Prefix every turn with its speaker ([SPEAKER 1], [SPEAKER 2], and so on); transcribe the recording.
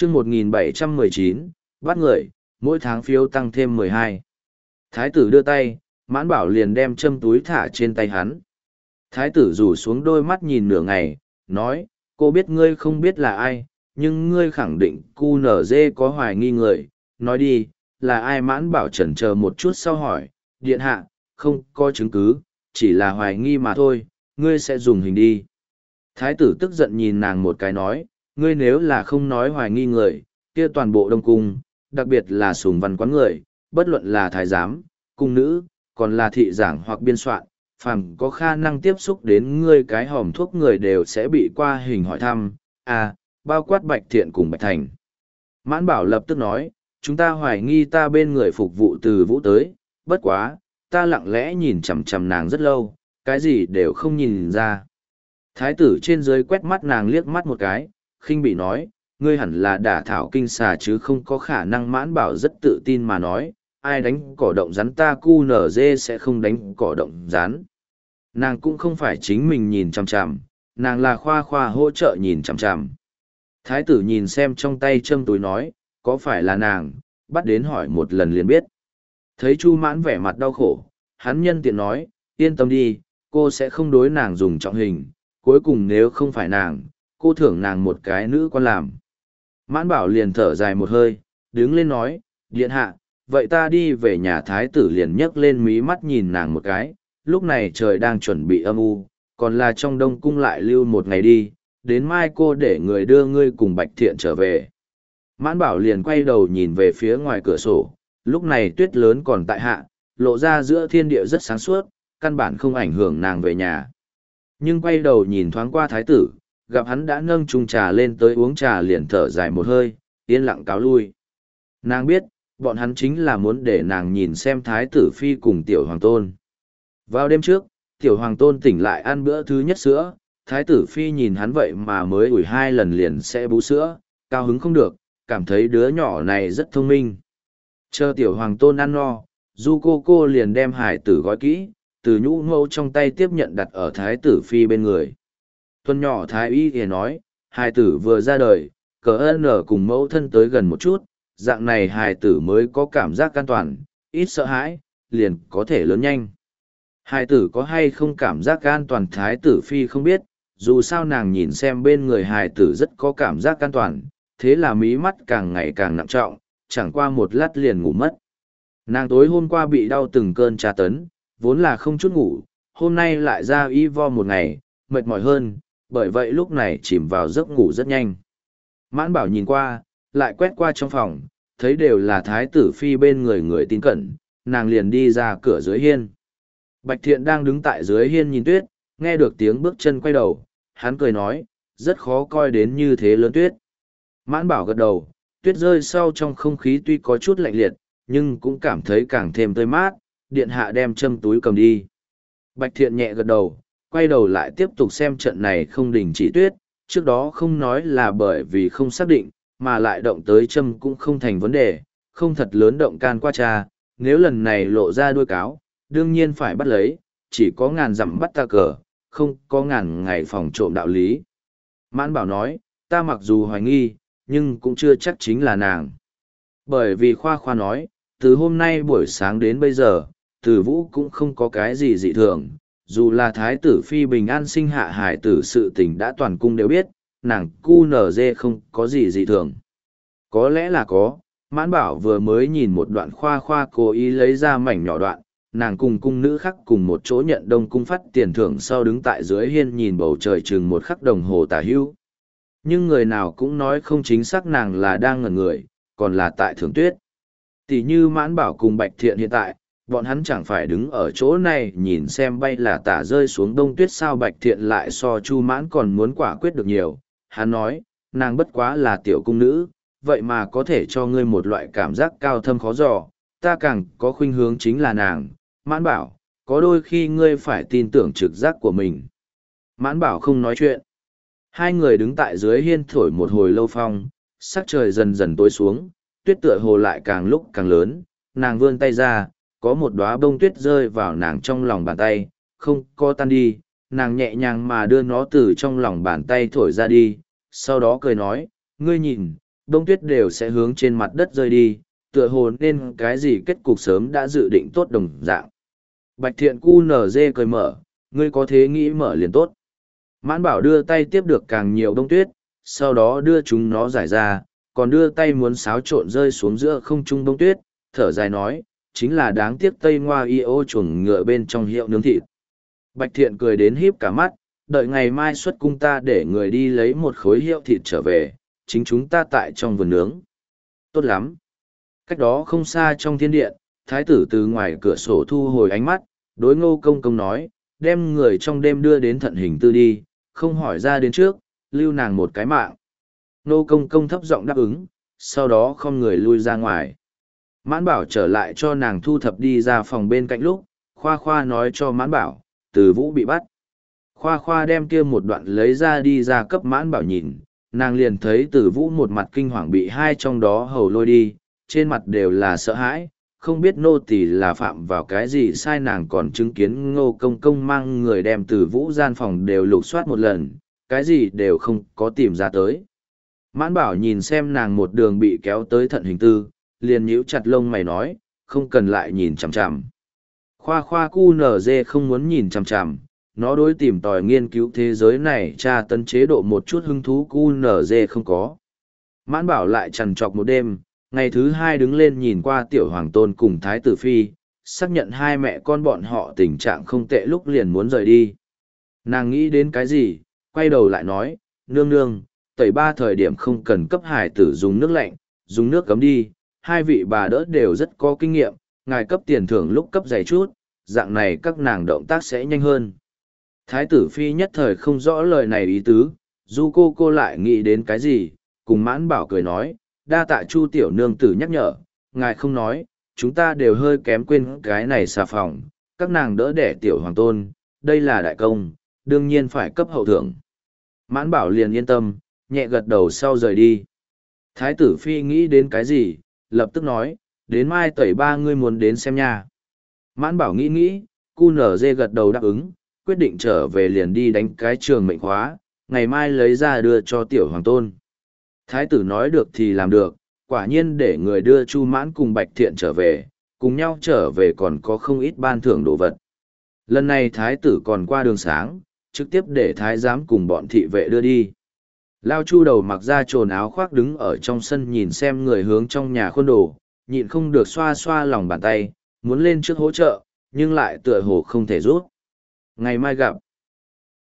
[SPEAKER 1] chương 1719, bắt người, mỗi tháng phiếu tăng thêm 12. Thái tử đưa tay, Mãn Bảo liền đem châm túi thả trên tay hắn. Thái tử rủ xuống đôi mắt nhìn nửa ngày, nói, cô biết ngươi không biết là ai, nhưng ngươi khẳng định QNZ có hoài nghi người, nói đi, là ai? Mãn Bảo chần chờ một chút sau hỏi, điện hạ, không có chứng cứ, chỉ là hoài nghi mà thôi, ngươi sẽ dùng hình đi. Thái tử tức giận nhìn nàng một cái nói, ngươi nếu là không nói hoài nghi người, kia toàn bộ Đông Cung, đặc biệt là sùng văn quán người, bất luận là thái giám, cung nữ, còn là thị giảng hoặc biên soạn, phàm có khả năng tiếp xúc đến ngươi cái hòm thuốc người đều sẽ bị qua hình hỏi thăm, bao quát Bạch Thiện cùng Bạch Thành. Mãn Bảo lập tức nói, chúng ta hoài nghi ta bên người phục vụ từ Vũ tới, bất quá, ta lặng lẽ nhìn chằm chằm nàng rất lâu, cái gì đều không nhìn ra. Thái tử trên dưới quét mắt nàng liếc mắt một cái, khinh bị nói, ngươi hẳn là đả thảo kinh xà chứ không có khả năng. Mãn Bảo rất tự tin mà nói, ai đánh cỏ động rắn ta QNZ sẽ không đánh cỏ động rắn. Nàng cũng không phải chính mình nhìn chằm chằm, nàng là khoa khoa hỗ trợ nhìn chằm chằm. Thái tử nhìn xem trong tay châm túi nói, có phải là nàng, bắt đến hỏi một lần liền biết. Thấy Chu Mãn vẻ mặt đau khổ, hắn nhân tiện nói, yên tâm đi, cô sẽ không đối nàng dùng trọng hình, cuối cùng nếu không phải nàng, cô thưởng nàng một cái nữ quan làm. Mãn Bảo liền thở dài một hơi, đứng lên nói, điện hạ, vậy ta đi về nhà. Thái tử liền nhấc lên mí mắt nhìn nàng một cái, lúc này trời đang chuẩn bị âm u, còn là trong Đông Cung lại lưu một ngày đi, đến mai cô để người đưa ngươi cùng Bạch Thiện trở về. Mãn Bảo liền quay đầu nhìn về phía ngoài cửa sổ, lúc này tuyết lớn còn tại hạ, lộ ra giữa thiên địa rất sáng suốt, căn bản không ảnh hưởng nàng về nhà. Nhưng quay đầu nhìn thoáng qua thái tử, gặp hắn đã nâng chung trà lên tới uống trà liền thở dài một hơi, yên lặng cáo lui. Nàng biết, bọn hắn chính là muốn để nàng nhìn xem thái tử phi cùng tiểu hoàng tôn. Vào đêm trước, tiểu hoàng tôn tỉnh lại ăn bữa thứ nhất sữa, thái tử phi nhìn hắn vậy mà mới ủi 2 lần liền sẽ bú sữa, cao hứng không được, cảm thấy đứa nhỏ này rất thông minh. Chờ tiểu hoàng tôn ăn no, du cô liền đem hải tử gói kỹ, từ nhũ mẫu trong tay tiếp nhận đặt ở thái tử phi bên người. Tuần nhỏ thái y thì nói, hải tử vừa ra đời, cờ ơn ở cùng mẫu thân tới gần một chút, dạng này hải tử mới có cảm giác an toàn, ít sợ hãi, liền có thể lớn nhanh. Hải tử có hay không cảm giác an toàn thái tử phi không biết, dù sao nàng nhìn xem bên người hải tử rất có cảm giác an toàn, thế là mí mắt càng ngày càng nặng trọng, chẳng qua một lát liền ngủ mất. Nàng tối hôm qua bị đau từng cơn tra tấn, vốn là không chút ngủ, hôm nay lại ra y vo một ngày, mệt mỏi hơn, bởi vậy lúc này chìm vào giấc ngủ rất nhanh. Mãn Bảo nhìn qua, lại quét qua trong phòng, thấy đều là thái tử phi bên người người tín cẩn, nàng liền đi ra cửa dưới hiên. Bạch Thiện đang đứng tại dưới hiên nhìn tuyết, nghe được tiếng bước chân quay đầu, hắn cười nói, rất khó coi đến như thế lớn tuyết. Mãn Bảo gật đầu, tuyết rơi sau trong không khí tuy có chút lạnh liệt, nhưng cũng cảm thấy càng thêm tươi mát, điện hạ đem châm túi cầm đi. Bạch Thiện nhẹ gật đầu, quay đầu lại tiếp tục xem trận này không đình chỉ tuyết, trước đó không nói là bởi vì không xác định, mà lại động tới châm cũng không thành vấn đề, không thật lớn động can qua cha, nếu lần này lộ ra đuôi cáo, đương nhiên phải bắt lấy, chỉ có ngàn dặm bắt ta cờ, không có ngàn ngày phòng trộm đạo lý. Mãn Bảo nói, ta mặc dù hoài nghi, nhưng cũng chưa chắc chính là nàng. Bởi vì khoa khoa nói, từ hôm nay buổi sáng đến bây giờ, Từ Vũ cũng không có cái gì dị thường, dù là thái tử phi bình an sinh hạ hải tử sự tình đã toàn cung đều biết, nàng QNZ không có gì dị thường. Có lẽ là có, Mãn Bảo vừa mới nhìn một đoạn khoa khoa cố ý lấy ra mảnh nhỏ đoạn, nàng cùng cung nữ khác cùng một chỗ nhận Đông Cung phát tiền thưởng sau đứng tại dưới hiên nhìn bầu trời chừng một khắc đồng hồ tả hữu. Nhưng người nào cũng nói không chính xác nàng là đang ngẩn người, còn là tại thưởng tuyết. Tỷ như Mãn Bảo cùng Bạch Thiện hiện tại, bọn hắn chẳng phải đứng ở chỗ này nhìn xem bay là tả rơi xuống đông tuyết sao. Bạch Thiện lại so Chu Mãn còn muốn quả quyết được nhiều. Hắn nói, nàng bất quá là tiểu cung nữ, vậy mà có thể cho ngươi một loại cảm giác cao thâm khó dò, ta càng có khuynh hướng chính là nàng. Mãn Bảo, có đôi khi ngươi phải tin tưởng trực giác của mình. Mãn Bảo không nói chuyện. Hai người đứng tại dưới hiên thổi một hồi lâu phong, sắc trời dần dần tối xuống, tuyết tựa hồ lại càng lúc càng lớn, nàng vươn tay ra, có một đóa bông tuyết rơi vào nàng trong lòng bàn tay, không có tan đi, nàng nhẹ nhàng mà đưa nó từ trong lòng bàn tay thổi ra đi, sau đó cười nói, ngươi nhìn, bông tuyết đều sẽ hướng trên mặt đất rơi đi, tựa hồ nên cái gì kết cục sớm đã dự định tốt đồng dạng. Bạch Thiện cu nở dê cười mở, ngươi có thế nghĩ mở liền tốt. Mãn Bảo đưa tay tiếp được càng nhiều bông tuyết, sau đó đưa chúng nó giải ra, còn đưa tay muốn xáo trộn rơi xuống giữa không trung bông tuyết, thở dài nói, chính là đáng tiếc Tây Ngoa y ô chuồng ngựa bên trong hiệu nướng thịt. Bạch Thiện cười đến híp cả mắt, đợi ngày mai xuất cung ta để người đi lấy một khối hiệu thịt trở về, chính chúng ta tại trong vườn nướng. Tốt lắm. Cách đó không xa trong thiên điện, thái tử từ ngoài cửa sổ thu hồi ánh mắt, đối Ngô Công Công nói, đem người trong đêm đưa đến Thận Hình Tư đi, không hỏi ra đến trước, lưu nàng một cái mạng. Ngô Công Công thấp giọng đáp ứng, sau đó không người lui ra ngoài. Mãn Bảo trở lại cho nàng thu thập đi ra phòng bên cạnh lúc, Khoa Khoa nói cho Mãn Bảo, Từ Vũ bị bắt. Khoa Khoa đem kia một đoạn lấy ra đi ra cấp Mãn Bảo nhìn, nàng liền thấy Từ Vũ một mặt kinh hoàng bị hai trong đó hầu lôi đi, trên mặt đều là sợ hãi, không biết nô tỳ là phạm vào cái gì sai, nàng còn chứng kiến Ngô Công Công mang người đem Từ Vũ gian phòng đều lục soát một lần, cái gì đều không có tìm ra tới. Mãn Bảo nhìn xem nàng một đường bị kéo tới Thận Hình Tư, liền nhíu chặt lông mày nói, không cần lại nhìn chằm chằm. Khoa Khoa cu nở dê không muốn nhìn chằm chằm, nó đối tìm tòi nghiên cứu thế giới này tra tấn chế độ một chút hứng thú cu nở dê không có. Mãn Bảo lại trằn trọc một đêm, ngày thứ hai đứng lên nhìn qua Tiểu Hoàng Tôn cùng Thái Tử Phi, xác nhận hai mẹ con bọn họ tình trạng không tệ lúc liền muốn rời đi. Nàng nghĩ đến cái gì, quay đầu lại nói, nương nương, tẩy ba thời điểm không cần cấp hải tử dùng nước lạnh, dùng nước cấm đi, hai vị bà đỡ đều rất có kinh nghiệm, ngài cấp tiền thưởng lúc cấp dày chút, dạng này các nàng động tác sẽ nhanh hơn. Thái tử Phi nhất thời không rõ lời này ý tứ, du cô lại nghĩ đến cái gì, cùng Mãn Bảo cười nói, đa tạ Chu tiểu nương tử nhắc nhở, ngài không nói, chúng ta đều hơi kém quên cái này xà phòng, các nàng đỡ đẻ Tiểu Hoàng Tôn, đây là đại công, đương nhiên phải cấp hậu thưởng. Mãn Bảo liền yên tâm, nhẹ gật đầu sau rời đi. Thái tử Phi nghĩ đến cái gì, lập tức nói, đến mai tẩy ba ngươi muốn đến xem nha. Mãn Bảo nghĩ, cu nở dê gật đầu đáp ứng, quyết định trở về liền đi đánh cái trường mệnh khóa, ngày mai lấy ra đưa cho Tiểu Hoàng Tôn. Thái tử nói được thì làm được, quả nhiên để người đưa Chu Mãn cùng Bạch Thiện trở về, cùng nhau trở về còn có không ít ban thưởng đồ vật. Lần này thái tử còn qua đường sáng, trực tiếp để thái giám cùng bọn thị vệ đưa đi. Lao Chu đầu mặc ra trồn áo khoác đứng ở trong sân nhìn xem người hướng trong nhà khuôn đồ, nhịn không được xoa xoa lòng bàn tay, muốn lên trước hỗ trợ, nhưng lại tựa hồ không thể rút. Ngày mai gặp.